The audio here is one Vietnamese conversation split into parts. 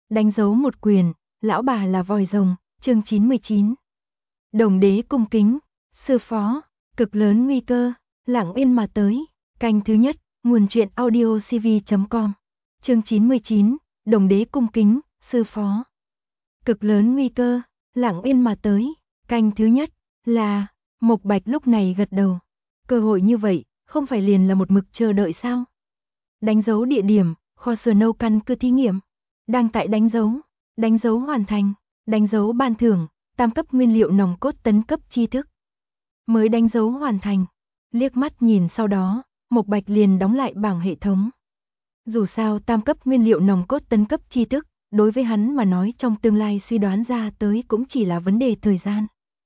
Đánh dấu một quyền, lão bà là vòi rồng, chương 99. Đồng đế cung kính, sư phó, cực lớn nguy cơ, lặng yên mà tới, canh thứ nhất, nguồn truyện audio cv.com. Chương 99, đồng đế cung kính, sư phó. Cực lớn nguy cơ, lặng yên mà tới, canh thứ nhất, là, Mộc Bạch lúc này gật đầu. Cơ hội như vậy, không phải liền là một mực chờ đợi sao? Đánh dấu địa điểm, kho Snow căn cứ thí nghiệm. Đang tại đánh dấu hoàn thành, đánh dấu ban thưởng, tam cấp nguyên liệu nòng cốt tấn cấp tri thức. Mới đánh dấu hoàn thành, liếc mắt nhìn sau đó, Mộc Bạch liền đóng lại bảng hệ thống. Dù sao tam cấp nguyên liệu nòng cốt tấn cấp tri thức, đối với hắn mà nói trong tương lai suy đoán ra tới cũng chỉ là vấn đề thời gian.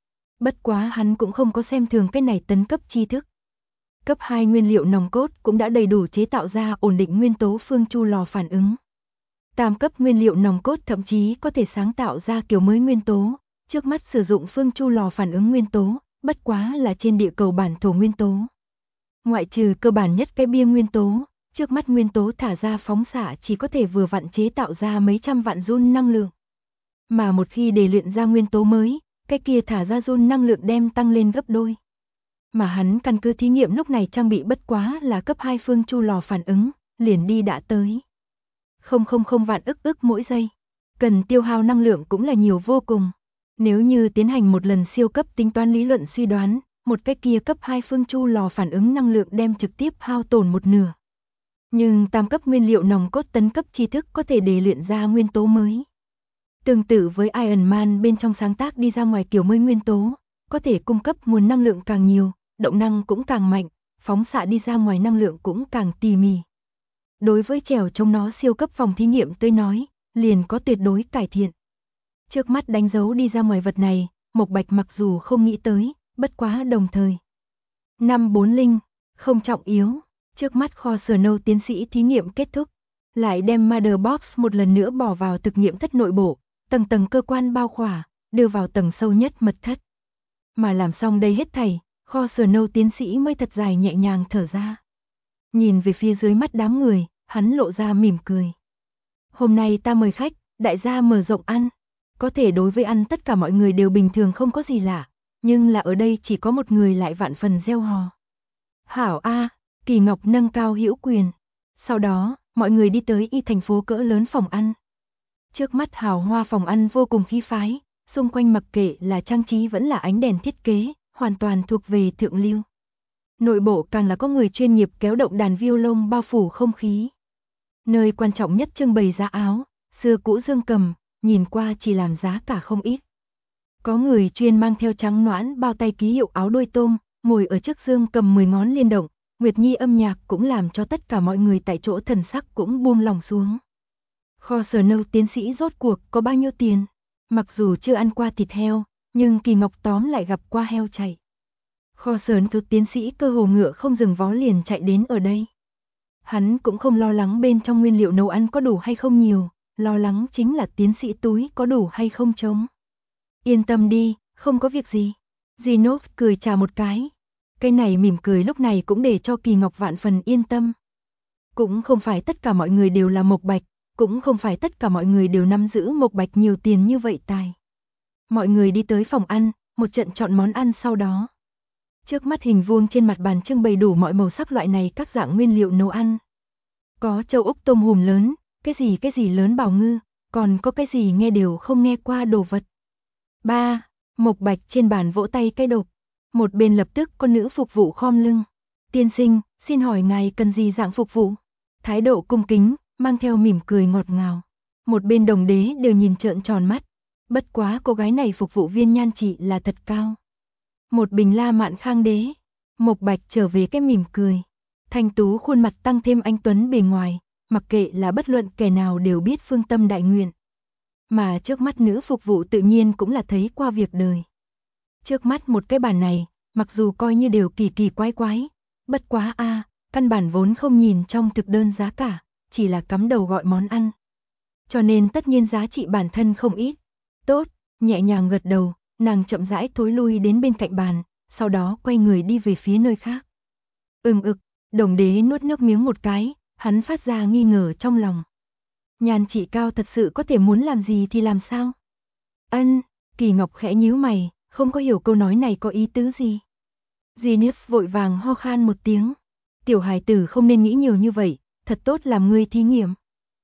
Bất quá hắn cũng không có xem thường cái này tấn cấp tri thức. Cấp 2 nguyên liệu nòng cốt cũng đã đầy đủ chế tạo ra ổn định nguyên tố phương chu lò phản ứng. Tam cấp nguyên liệu nòng cốt thậm chí có thể sáng tạo ra kiểu mới nguyên tố, trước mắt sử dụng phương chu lò phản ứng nguyên tố, bất quá là trên địa cầu bản thổ nguyên tố. Ngoại trừ cơ bản nhất cái bia nguyên tố, trước mắt nguyên tố thả ra phóng xạ chỉ có thể vừa vặn chế tạo ra mấy trăm vạn joule năng lượng. Mà một khi để luyện ra nguyên tố mới, cái kia thả ra joule năng lượng đem tăng lên gấp đôi. Mà hắn căn cứ thí nghiệm lúc này trang bị bất quá là cấp 2 phương chu lò phản ứng, liền đi đã tới. 000 vạn ức mỗi giây. Cần tiêu hao năng lượng cũng là nhiều vô cùng. Nếu như tiến hành một lần siêu cấp tính toán lý luận suy đoán, một cái kia cấp 2 phương chu lò phản ứng năng lượng đem trực tiếp hao tổn một nửa. Nhưng tam cấp nguyên liệu nòng cốt tấn cấp tri thức có thể để luyện ra nguyên tố mới. Tương tự với Iron Man bên trong sáng tác đi ra ngoài kiểu mới nguyên tố, có thể cung cấp nguồn năng lượng càng nhiều, động năng cũng càng mạnh, phóng xạ đi ra ngoài năng lượng cũng càng tỉ mỉ. Đối với trèo trong nó siêu cấp phòng thí nghiệm tới nói, liền có tuyệt đối cải thiện. Trước mắt đánh dấu đi ra ngoài vật này, Mộc Bạch mặc dù không nghĩ tới, bất quá đồng thời. 540, không trọng yếu, trước mắt kho Snow tiến sĩ thí nghiệm kết thúc, lại đem Mother Box một lần nữa bỏ vào thực nghiệm thất nội bộ, tầng tầng cơ quan bao khỏa, đưa vào tầng sâu nhất mật thất. Mà làm xong đây hết thảy, kho Snow tiến sĩ mới thật dài nhẹ nhàng thở ra. Nhìn về phía dưới mắt đám người, hắn lộ ra mỉm cười. Hôm nay ta mời khách, đại gia mở rộng ăn. Có thể đối với ăn tất cả mọi người đều bình thường không có gì lạ, nhưng là ở đây chỉ có một người lại vạn phần reo hò. Hảo A, Kỳ Ngọc nâng cao hữu quyền. Sau đó, mọi người đi tới y thành phố cỡ lớn phòng ăn. Trước mắt hào hoa phòng ăn vô cùng khí phái, xung quanh mặc kệ là trang trí vẫn là ánh đèn thiết kế, hoàn toàn thuộc về thượng lưu. Nội bộ càng là có người chuyên nghiệp kéo động đàn violon bao phủ không khí. Nơi quan trọng nhất trưng bày giá áo, xưa cũ dương cầm, nhìn qua chỉ làm giá cả không ít. Có người chuyên mang theo trắng noãn bao tay ký hiệu áo đôi tôm, ngồi ở trước dương cầm 10 ngón liên động, Nguyệt Nhi âm nhạc cũng làm cho tất cả mọi người tại chỗ thần sắc cũng buông lòng xuống. Kho Snow tiến sĩ rốt cuộc có bao nhiêu tiền? Mặc dù chưa ăn qua thịt heo, nhưng Kỳ Ngọc tóm lại gặp qua heo chạy. Kho Snow tiến sĩ cơ hồ ngựa không dừng vó liền chạy đến ở đây. Hắn cũng không lo lắng bên trong nguyên liệu nấu ăn có đủ hay không nhiều, lo lắng chính là tiến sĩ túi có đủ hay không trống. Yên tâm đi, không có việc gì. Zinov cười chào một cái. Cái này mỉm cười lúc này cũng để cho Kỳ Ngọc vạn phần yên tâm. Cũng không phải tất cả mọi người đều là Mộc Bạch, cũng không phải tất cả mọi người đều nắm giữ Mộc Bạch nhiều tiền như vậy tài. Mọi người đi tới phòng ăn, một trận chọn món ăn sau đó. Trước mắt hình vuông trên mặt bàn trưng bày đủ mọi màu sắc loại này các dạng nguyên liệu nấu ăn. Có châu ốc tôm hùm lớn, cái gì lớn bào ngư, còn có cái gì nghe đều không nghe qua đồ vật. 3. Mộc Bạch trên bàn vỗ tay cái đột. Một bên lập tức con nữ phục vụ khom lưng. Tiên sinh, xin hỏi ngài cần gì dạng phục vụ? Thái độ cung kính, mang theo mỉm cười ngọt ngào. Một bên đồng đế đều nhìn trợn tròn mắt. Bất quá cô gái này phục vụ viên nhan trị là thật cao. Một bình La Mạn Khang đế. Mộc Bạch trở về cái mỉm cười. Thanh tú khuôn mặt tăng thêm anh tuấn bề ngoài, mặc kệ là bất luận kẻ nào đều biết phương tâm đại nguyện. Mà trước mắt nữ phục vụ tự nhiên cũng là thấy qua việc đời. Trước mắt một cái bàn này, mặc dù coi như đều kỳ kỳ quái quái, bất quá căn bản vốn không nhìn trong thực đơn giá cả, chỉ là cắm đầu gọi món ăn. Cho nên tất nhiên giá trị bản thân không ít. Tốt, nhẹ nhàng gật đầu, nàng chậm rãi thối lui đến bên cạnh bàn, sau đó quay người đi về phía nơi khác. Đồng đế nuốt nước miếng một cái, hắn phát ra nghi ngờ trong lòng. Nhan chị Cao thật sự có thể muốn làm gì thì làm sao? Kỳ Ngọc khẽ nhíu mày, không có hiểu câu nói này có ý tứ gì. Genius vội vàng ho khan một tiếng. Tiểu hài tử không nên nghĩ nhiều như vậy, thật tốt làm ngươi thí nghiệm.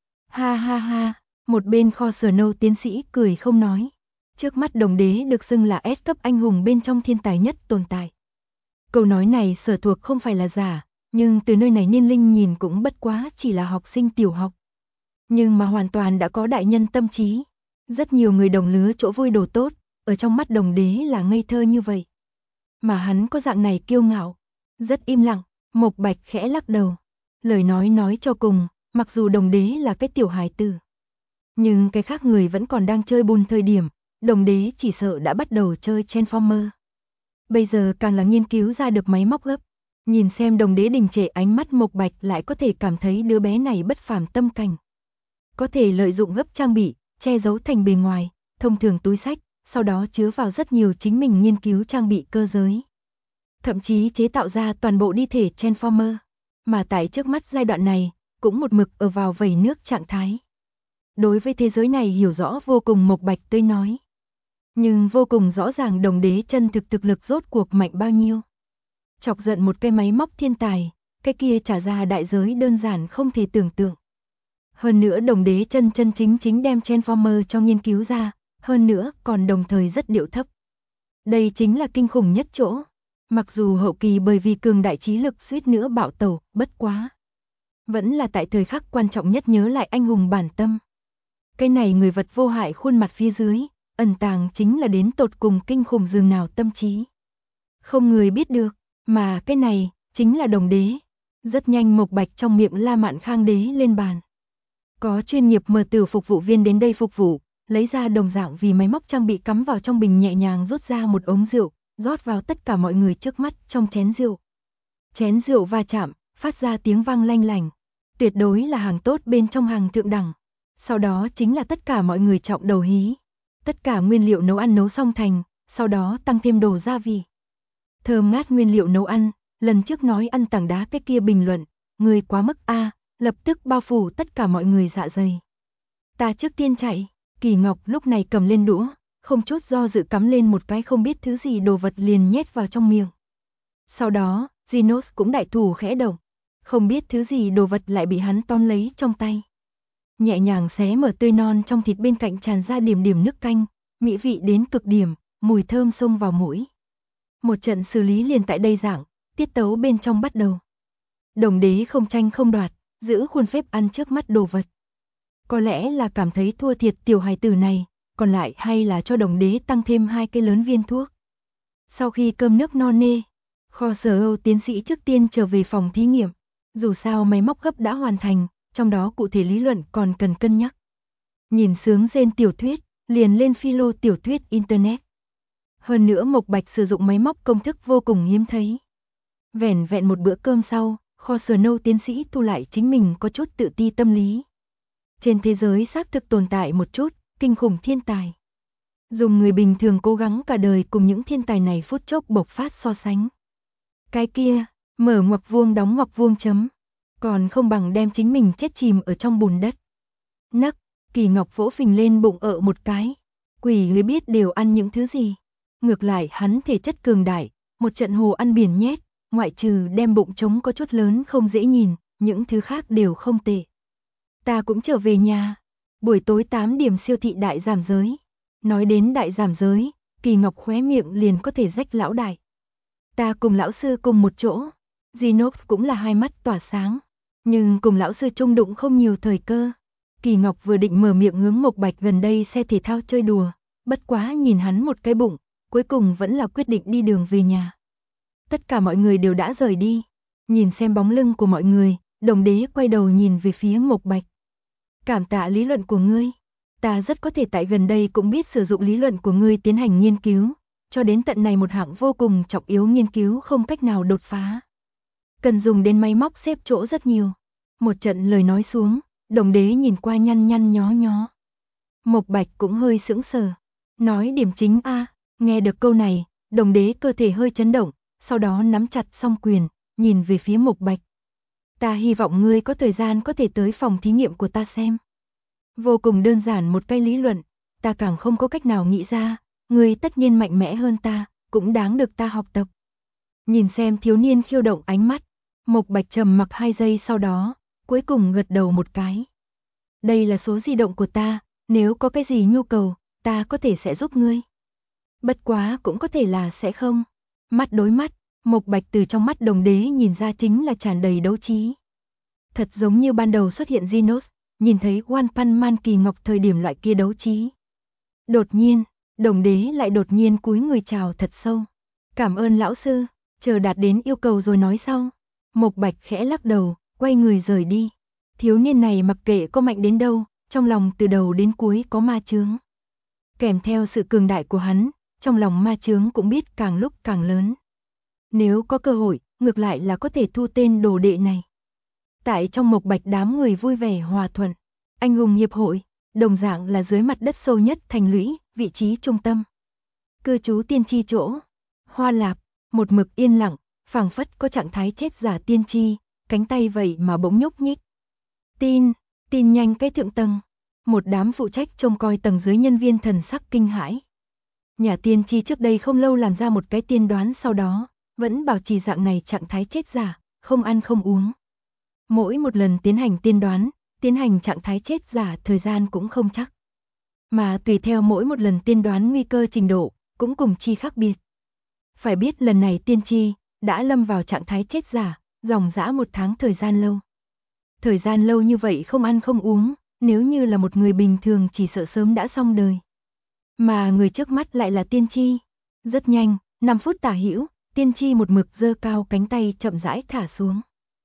Ha ha ha, một bên kho sở nâu tiến sĩ cười không nói. Trước mắt Đồng Đế được xưng là S cấp anh hùng bên trong thiên tài nhất tồn tại. Câu nói này Sở Thuộc không phải là giả, nhưng từ nơi này niên linh nhìn cũng bất quá chỉ là học sinh tiểu học. Nhưng mà hoàn toàn đã có đại nhân tâm trí. Rất nhiều người đồng lứa chỗ vui đồ tốt, ở trong mắt Đồng Đế là ngây thơ như vậy. Mà hắn có dạng này kiêu ngạo. Rất im lặng, Mộc Bạch khẽ lắc đầu. Lời nói cho cùng, mặc dù Đồng Đế là cái tiểu hài tử, nhưng cái khác người vẫn còn đang chơi bùn thời điểm, Đồng Đế chỉ sợ đã bắt đầu chơi Transformer. Bây giờ càng là nghiên cứu ra được máy móc gấp. Nhìn xem Đồng Đế đình trệ ánh mắt Mộc Bạch lại có thể cảm thấy đứa bé này bất phàm tâm cảnh. Có thể lợi dụng gấp trang bị, che giấu thành bề ngoài, thông thường túi sách, sau đó chứa vào rất nhiều chính mình nghiên cứu trang bị cơ giới. Thậm chí chế tạo ra toàn bộ đi thể Transformer. Mà tại trước mắt giai đoạn này, cũng một mực ở vào vẩy nước trạng thái. Đối với thế giới này hiểu rõ vô cùng Mộc Bạch tươi nói. Nhưng vô cùng rõ ràng Đồng Đế chân thực lực rốt cuộc mạnh bao nhiêu. Chọc giận một cái máy móc thiên tài, cái kia trả ra đại giới đơn giản không thể tưởng tượng. Hơn nữa Đồng Đế chân chính đem Transformer cho nghiên cứu ra, hơn nữa còn đồng thời rất điệu thấp. Đây chính là kinh khủng nhất chỗ. Mặc dù hậu kỳ bởi vì cường đại trí lực suýt nữa bạo tẩu, bất quá. Vẫn là tại thời khắc quan trọng nhất nhớ lại anh hùng bản tâm. Cái này người vật vô hại khuôn mặt phía dưới, ẩn tàng chính là đến tột cùng kinh khủng dường nào tâm trí. Không người biết được, mà cái này, chính là Đồng Đế. Rất nhanh Mộc Bạch trong miệng la mạn Khang Đế lên bàn. Có chuyên nghiệp mở từ phục vụ viên đến đây phục vụ, lấy ra đồng dạng vì máy móc trang bị cắm vào trong bình nhẹ nhàng rút ra một ống rượu, rót vào tất cả mọi người trước mắt trong chén rượu. Chén rượu va chạm, phát ra tiếng vang lanh lành. Tuyệt đối là hàng tốt bên trong hàng thượng đẳng. Sau đó chính là tất cả mọi người trọng đầu hí. Tất cả nguyên liệu nấu ăn nấu xong thành, sau đó tăng thêm đồ gia vị. Thơm ngát nguyên liệu nấu ăn, lần trước nói ăn tảng đá cái kia bình luận, người quá mức a, lập tức bao phủ tất cả mọi người dạ dày. Ta trước tiên chạy, Kỳ Ngọc lúc này cầm lên đũa, không chút do dự cắm lên một cái không biết thứ gì đồ vật liền nhét vào trong miệng. Sau đó, Genos cũng đại thủ khẽ động, không biết thứ gì đồ vật lại bị hắn tóm lấy trong tay. Nhẹ nhàng xé mở tươi non trong thịt bên cạnh tràn ra điểm điểm nước canh, mỹ vị đến cực điểm, mùi thơm xông vào mũi. Một trận xử lý liền tại đây dạng, tiết tấu bên trong bắt đầu. Đồng Đế không tranh không đoạt, giữ khuôn phép ăn trước mắt đồ vật. Có lẽ là cảm thấy thua thiệt tiểu hài tử này, còn lại hay là cho Đồng Đế tăng thêm 2 cái lớn viên thuốc. Sau khi cơm nước no nê, kho sở Âu tiến sĩ trước tiên trở về phòng thí nghiệm. Dù sao máy móc gấp đã hoàn thành, trong đó cụ thể lý luận còn cần cân nhắc. Nhìn sướng rên tiểu thuyết, liền lên philo tiểu thuyết Internet. Hơn nữa Mộc Bạch sử dụng máy móc công thức vô cùng hiếm thấy. Vẻn vẹn một bữa cơm sau, kho sở nâu tiến sĩ thu lại chính mình có chút tự ti tâm lý. Trên thế giới xác thực tồn tại một chút, kinh khủng thiên tài. Dùng người bình thường cố gắng cả đời cùng những thiên tài này phút chốc bộc phát so sánh. Cái kia, mở ngoặc vuông đóng ngoặc vuông chấm. Còn không bằng đem chính mình chết chìm ở trong bùn đất. Nấc, Kỳ Ngọc vỗ phình lên bụng một cái. Quỷ người biết đều ăn những thứ gì. Ngược lại hắn thể chất cường đại, một trận hồ ăn biển nhét, ngoại trừ đem bụng trống có chút lớn không dễ nhìn, những thứ khác đều không tệ. Ta cũng trở về nhà. Buổi tối 8 điểm siêu thị đại giảm giới. Nói đến đại giảm giới, Kỳ Ngọc khóe miệng liền có thể rách lão đại. Ta cùng lão sư cùng một chỗ. Genos cũng là hai mắt tỏa sáng. Nhưng cùng lão sư chung đụng không nhiều thời cơ. Kỳ Ngọc vừa định mở miệng hướng Mộc Bạch gần đây xe thể thao chơi đùa. Bất quá nhìn hắn một cái bụng, cuối cùng vẫn là quyết định đi đường về nhà. Tất cả mọi người đều đã rời đi. Nhìn xem bóng lưng của mọi người, Đồng Đế quay đầu nhìn về phía Mộc Bạch. Cảm tạ lý luận của ngươi. Ta rất có thể tại gần đây cũng biết sử dụng lý luận của ngươi tiến hành nghiên cứu. Cho đến tận này một hạng vô cùng trọng yếu nghiên cứu không cách nào đột phá. Cần dùng đến máy móc xếp chỗ rất nhiều. Một trận lời nói xuống, Đồng Đế nhìn qua nhăn nhó nhó. Mộc Bạch cũng hơi sững sờ. Nói điểm chính a. Nghe được câu này, Đồng Đế cơ thể hơi chấn động, sau đó nắm chặt song quyền, nhìn về phía Mộc Bạch. Ta hy vọng ngươi có thời gian có thể tới phòng thí nghiệm của ta xem. Vô cùng đơn giản một cái lý luận, ta càng không có cách nào nghĩ ra, ngươi tất nhiên mạnh mẽ hơn ta, cũng đáng được ta học tập. Nhìn xem thiếu niên khiêu động ánh mắt, Mộc Bạch trầm mặc 2 giây sau đó, cuối cùng gật đầu một cái. Đây là số di động của ta, nếu có cái gì nhu cầu, ta có thể sẽ giúp ngươi. Bất quá cũng có thể là sẽ không. Mắt đối mắt, Mộc Bạch từ trong mắt Đồng Đế nhìn ra chính là tràn đầy đấu trí. Thật giống như ban đầu xuất hiện Genos, nhìn thấy One Punch Man Kỳ Ngọc thời điểm loại kia đấu trí. Đột nhiên, Đồng Đế lại đột nhiên cúi người chào thật sâu. Cảm ơn lão sư, chờ đạt đến yêu cầu rồi nói sau. Mộc Bạch khẽ lắc đầu, quay người rời đi. Thiếu niên này mặc kệ có mạnh đến đâu, trong lòng từ đầu đến cuối có ma chướng. Kèm theo sự cường đại của hắn, trong lòng ma chướng cũng biết càng lúc càng lớn. Nếu có cơ hội, ngược lại là có thể thu tên đồ đệ này. Tại trong Mộc Bạch đám người vui vẻ hòa thuận, anh hùng hiệp hội, đồng dạng là dưới mặt đất sâu nhất thành lũy, vị trí trung tâm. Cư trú tiên tri chỗ, Hoa Lạp, một mực yên lặng, phảng phất có trạng thái chết giả tiên tri, cánh tay vậy mà bỗng nhúc nhích. Tin nhanh cái thượng tầng. Một đám phụ trách trông coi tầng dưới nhân viên thần sắc kinh hãi. Nhà tiên tri trước đây không lâu làm ra một cái tiên đoán, sau đó vẫn bảo trì dạng này trạng thái chết giả, không ăn không uống. Mỗi một lần tiến hành tiên đoán, tiến hành trạng thái chết giả thời gian cũng không chắc. Mà tùy theo mỗi một lần tiên đoán nguy cơ trình độ, cũng cùng chi khác biệt. Phải biết lần này tiên tri đã lâm vào trạng thái chết giả, dòng dã 1 tháng thời gian lâu. Thời gian lâu như vậy không ăn không uống, nếu như là một người bình thường chỉ sợ sớm đã xong đời. Mà người trước mắt lại là tiên tri. Rất nhanh, 5 phút tả hữu, tiên tri một mực giơ cao cánh tay chậm rãi thả xuống.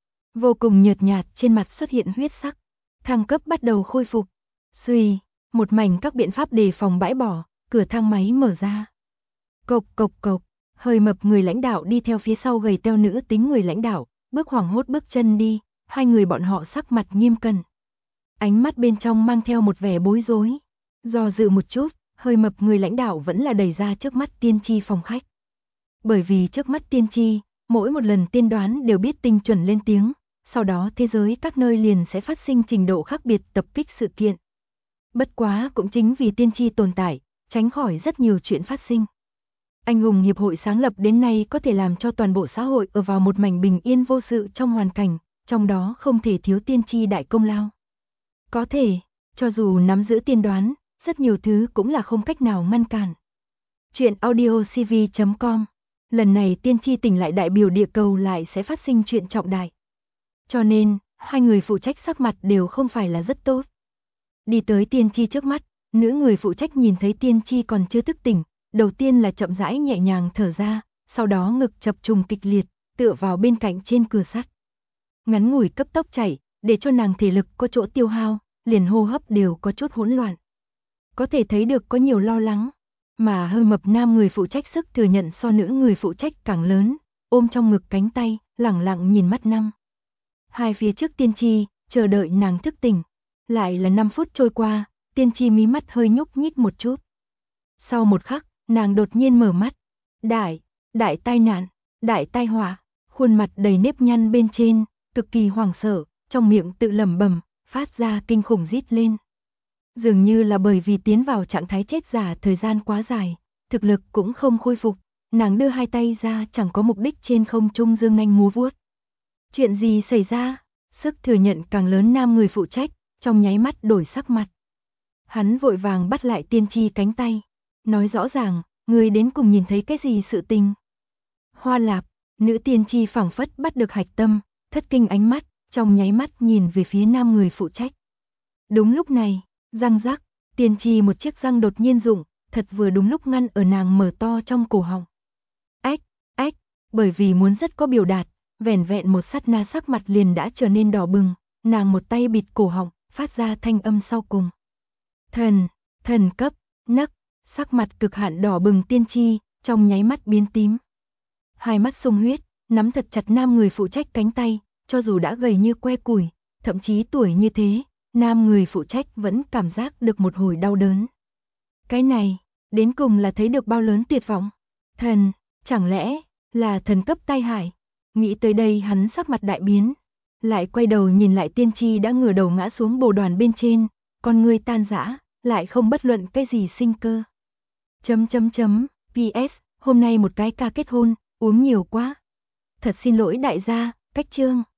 Vô cùng nhợt nhạt, trên mặt xuất hiện huyết sắc. Thang cấp bắt đầu khôi phục. Xuy, một mảnh các biện pháp đề phòng bãi bỏ, cửa thang máy mở ra. Cộc cộc cộc, hơi mập người lãnh đạo đi theo phía sau gầy teo nữ tính người lãnh đạo, bước hoảng hốt bước chân đi, hai người bọn họ sắc mặt nghiêm cẩn. Ánh mắt bên trong mang theo một vẻ bối rối. Do dự một chút, hơi mập người lãnh đạo vẫn là đẩy ra trước mắt tiên tri phòng khách. Bởi vì trước mắt tiên tri, mỗi một lần tiên đoán đều biết tinh chuẩn lên tiếng, sau đó thế giới các nơi liền sẽ phát sinh trình độ khác biệt tập kích sự kiện. Bất quá cũng chính vì tiên tri tồn tại, tránh khỏi rất nhiều chuyện phát sinh. Anh hùng hiệp hội sáng lập đến nay có thể làm cho toàn bộ xã hội ở vào một mảnh bình yên vô sự trong hoàn cảnh, trong đó không thể thiếu tiên tri đại công lao. Có thể, cho dù nắm giữ tiên đoán, rất nhiều thứ cũng là không cách nào ngăn cản. Chuyện audiocv.com. Lần này tiên tri tỉnh lại đại biểu địa cầu lại sẽ phát sinh chuyện trọng đại. Cho nên, hai người phụ trách sắc mặt đều không phải là rất tốt. Đi tới tiên tri trước mắt, nữ người phụ trách nhìn thấy tiên tri còn chưa thức tỉnh, đầu tiên là chậm rãi nhẹ nhàng thở ra, sau đó ngực chập trùng kịch liệt, tựa vào bên cạnh trên cửa sắt. Ngắn ngủi cấp tốc chạy, để cho nàng thể lực có chỗ tiêu hao, liền hô hấp đều có chút hỗn loạn. Có thể thấy được có nhiều lo lắng, mà hơi mập nam người phụ trách sức thừa nhận so nữ người phụ trách càng lớn, ôm trong ngực cánh tay, lẳng lặng nhìn mắt năm. Hai phía trước tiên tri, chờ đợi nàng thức tỉnh. Lại là 5 phút trôi qua, tiên tri mí mắt hơi nhúc nhích một chút. Sau một khắc, nàng đột nhiên mở mắt. Đại tai nạn, đại tai họa, khuôn mặt đầy nếp nhăn bên trên, cực kỳ hoảng sợ, trong miệng tự lẩm bẩm, phát ra kinh khủng rít lên. Dường như là bởi vì tiến vào trạng thái chết giả thời gian quá dài, thực lực cũng không khôi phục, nàng đưa hai tay ra chẳng có mục đích trên không trung dương nanh múa vuốt. Chuyện gì xảy ra? Sức thừa nhận càng lớn nam người phụ trách, trong nháy mắt đổi sắc mặt. Hắn vội vàng bắt lại tiên tri cánh tay, nói rõ ràng, người đến cùng nhìn thấy cái gì sự tình. Hoa Lạp, nữ tiên tri phảng phất bắt được hạch tâm, thất kinh ánh mắt, trong nháy mắt nhìn về phía nam người phụ trách. Đúng lúc này, răng rắc, tiên tri một chiếc răng đột nhiên rụng, thật vừa đúng lúc ngăn ở nàng mở to trong cổ họng. Ách, bởi vì muốn rất có biểu đạt, vẻn vẹn một sát na sắc mặt liền đã trở nên đỏ bừng, nàng một tay bịt cổ họng, phát ra thanh âm sau cùng. Thần cấp, nấc, sắc mặt cực hạn đỏ bừng tiên tri, trong nháy mắt biến tím. Hai mắt sung huyết, nắm thật chặt nam người phụ trách cánh tay, cho dù đã gầy như que củi, thậm chí tuổi như thế, nam người phụ trách vẫn cảm giác được một hồi đau đớn. Cái này, đến cùng là thấy được bao lớn tuyệt vọng. Chẳng lẽ là thần cấp tai hại? Nghĩ tới đây hắn sắc mặt đại biến, lại quay đầu nhìn lại tiên tri đã ngửa đầu ngã xuống bồ đoàn bên trên, con người tan rã, lại không bất luận cái gì sinh cơ. PS, hôm nay một cái ca kết hôn, uống nhiều quá. Thật xin lỗi đại gia, cách chương.